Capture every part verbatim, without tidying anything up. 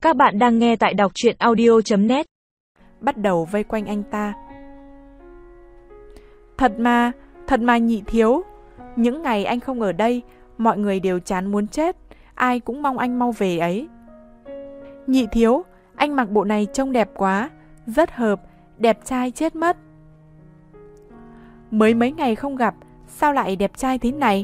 Các bạn đang nghe tại đọc truyện audio chấm net. Bắt đầu vây quanh anh ta. Thật mà, thật mà nhị thiếu. Những ngày anh không ở đây, mọi người đều chán muốn chết, ai cũng mong anh mau về ấy. Nhị thiếu, anh mặc bộ này trông đẹp quá, rất hợp, đẹp trai chết mất. Mới mấy ngày không gặp, sao lại đẹp trai thế này?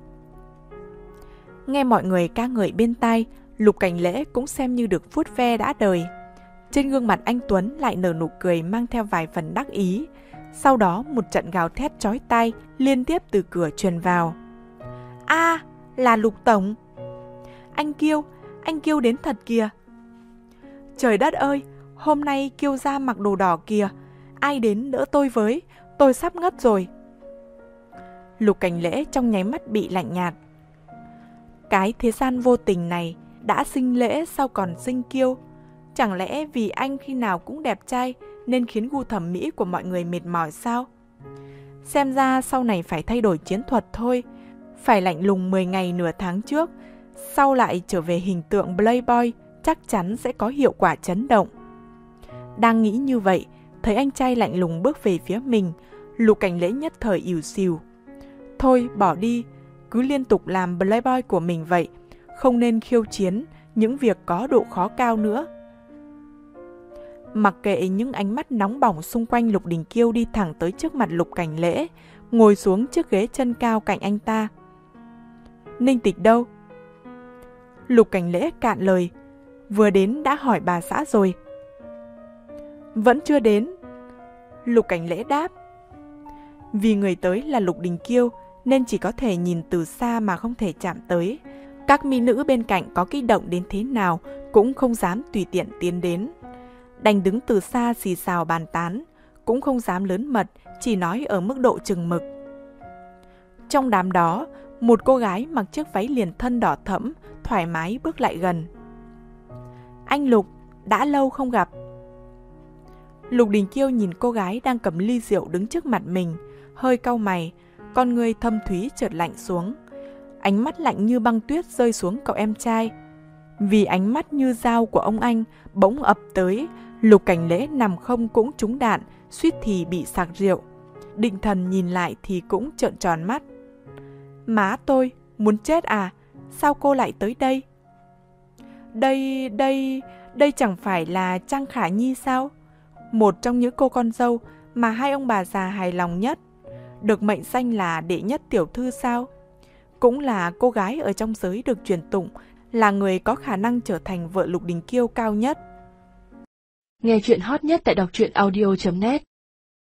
Nghe mọi người ca ngợi bên tai, Lục Cảnh Lễ cũng xem như được vuốt ve đã đời. Trên gương mặt anh Tuấn lại nở nụ cười mang theo vài phần đắc ý. Sau đó một trận gào thét chói tai liên tiếp từ cửa truyền vào. A, à, là Lục Tổng. Anh Kiêu, anh Kiêu đến thật kìa. Trời đất ơi, hôm nay Kiêu ra mặc đồ đỏ kìa. Ai đến đỡ tôi với, tôi sắp ngất rồi. Lục Cảnh Lễ trong nháy mắt bị lạnh nhạt. Cái thế gian vô tình này, đã sinh Lễ sao còn sinh Kiêu? Chẳng lẽ vì anh khi nào cũng đẹp trai nên khiến gu thẩm mỹ của mọi người mệt mỏi sao? Xem ra sau này phải thay đổi chiến thuật thôi. Phải lạnh lùng mười ngày nửa tháng trước, sau lại trở về hình tượng playboy, chắc chắn sẽ có hiệu quả chấn động. Đang nghĩ như vậy, thấy anh trai lạnh lùng bước về phía mình, Lục Cảnh Lễ nhất thời ỉu xìu. Thôi bỏ đi, cứ liên tục làm playboy của mình vậy, không nên khiêu chiến những việc có độ khó cao nữa. Mặc kệ những ánh mắt nóng bỏng xung quanh, Lục Đình Kiêu đi thẳng tới trước mặt Lục Cảnh Lễ, ngồi xuống chiếc ghế chân cao cạnh anh ta. Ninh Tịch đâu? Lục Cảnh Lễ cạn lời, vừa đến đã hỏi bà xã rồi. Vẫn chưa đến. Lục Cảnh Lễ đáp. Vì người tới là Lục Đình Kiêu nên chỉ có thể nhìn từ xa mà không thể chạm tới. Các mỹ nữ bên cạnh có kích động đến thế nào cũng không dám tùy tiện tiến đến. Đành đứng từ xa xì xào bàn tán, cũng không dám lớn mật, chỉ nói ở mức độ chừng mực. Trong đám đó, một cô gái mặc chiếc váy liền thân đỏ thẫm, thoải mái bước lại gần. Anh Lục, đã lâu không gặp. Lục Đình Kiêu nhìn cô gái đang cầm ly rượu đứng trước mặt mình, hơi cau mày, con người thâm thúy chợt lạnh xuống. Ánh mắt lạnh như băng tuyết rơi xuống cậu em trai. Vì ánh mắt như dao của ông anh bỗng ập tới, Lục Cảnh Lễ nằm không cũng trúng đạn, suýt thì bị sặc rượu. Định thần nhìn lại thì cũng trợn tròn mắt. Má tôi, muốn chết à? Sao cô lại tới đây? Đây, đây, đây chẳng phải là Trang Khả Nhi sao? Một trong những cô con dâu mà hai ông bà già hài lòng nhất, được mệnh danh là đệ nhất tiểu thư sao? Cũng là cô gái ở trong giới được truyền tụng là người có khả năng trở thành vợ Lục Đình Kiêu cao nhất. Nghe chuyện hot nhất tại đọc truyện audio chấm net.